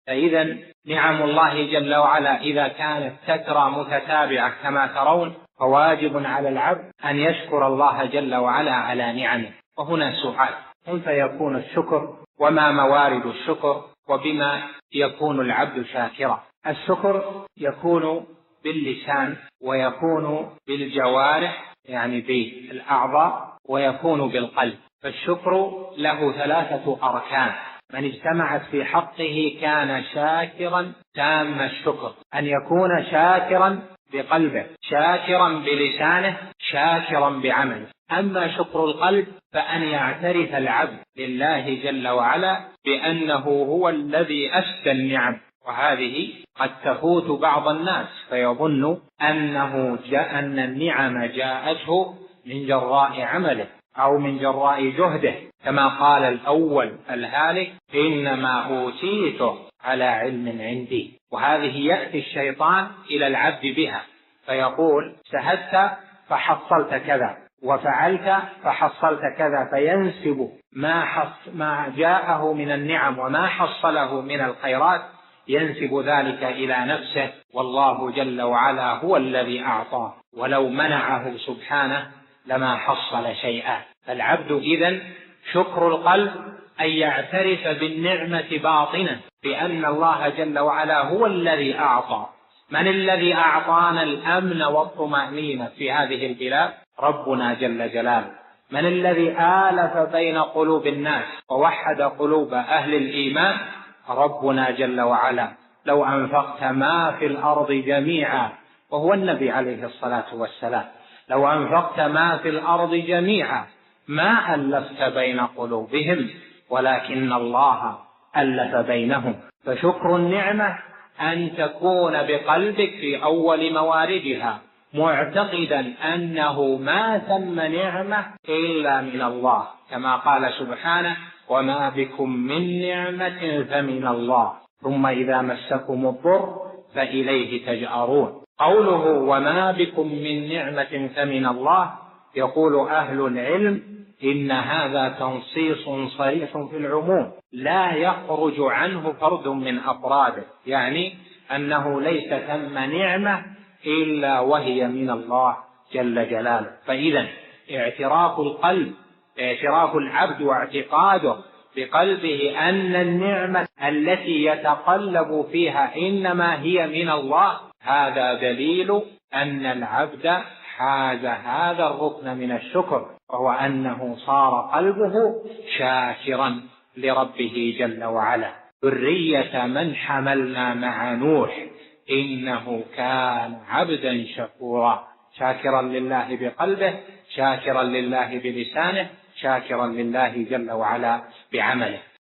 فإذا نعم الله جل وعلا إذا كانت تترى متتابعة كما ترون فواجب على العبد أن يشكر الله جل وعلا على نعمه. وهنا سؤال: كيف يكون الشكر؟ وما موارد الشكر؟ وبما يكون العبد شاكرا؟ الشكر يكون باللسان، ويكون بالجوارح يعني بالأعضاء، ويكون بالقلب. فالشكر له 3 أركان، من اجتمعت في حقه كان شاكرا تام الشكر: أن يكون شاكرا بقلبه، شاكرا بلسانه، شاكرا بعمله. أما شكر القلب فأن يعترف العبد لله جل وعلا بأنه هو الذي أسدى النعم، وهذه قد تفوت بعض الناس فيظن أن النعم جاءته من جراء عمله أو من جراء جهده، كما قال الأول الهالك: إنما أوتيته على علم عندي. وهذه يأتي الشيطان إلى العبد بها فيقول: شهدت فحصلت كذا، وفعلت فحصلت كذا، فينسب ما جاءه من النعم وما حصله من الخيرات ينسب ذلك إلى نفسه، والله جل وعلا هو الذي أعطاه، ولو منعه سبحانه لما حصل شيئا. فالعبد إذن شكر القلب أن يعترف بالنعمة باطنة بأن الله جل وعلا هو الذي أعطى. من الذي أعطانا الأمن والطمأنينة في هذه البلاد؟ ربنا جل جلاله. من الذي آلف بين قلوب الناس ووحد قلوب أهل الإيمان؟ ربنا جل وعلا. لو أنفقت ما في الأرض جميعا، وهو النبي عليه الصلاة والسلام، لو أنفقت ما في الأرض جميعا ما ألفت بين قلوبهم ولكن الله ألف بينهم. فشكر النعمة أن تكون بقلبك في أول مواردها معتقدا أنه ما ثم نعمة إلا من الله، كما قال سبحانه: وما بكم من نعمة فمن الله ثم إذا مسكم الضر فإليه تجأرون. قوله وما بكم من نعمة فمن الله، يقول أهل العلم إن هذا تنصيص صريح في العموم لا يخرج عنه فرد من أفراده، يعني أنه ليس ثم نعمة إلا وهي من الله جل جلاله. فإذا اعتراف القلب، اعتراف العبد واعتقاده بقلبه أن النعمة التي يتقلب فيها إنما هي من الله، هذا دليل أن العبد حاز هذا الركن من الشكر، وهو أنه صار قلبه شاكرا لربه جل وعلا. ذرية من حملنا مع نوح إنه كان عبدا شكورا. شاكرا لله بقلبه، شاكرا لله بلسانه، شاكرا لله جل وعلا بعمله.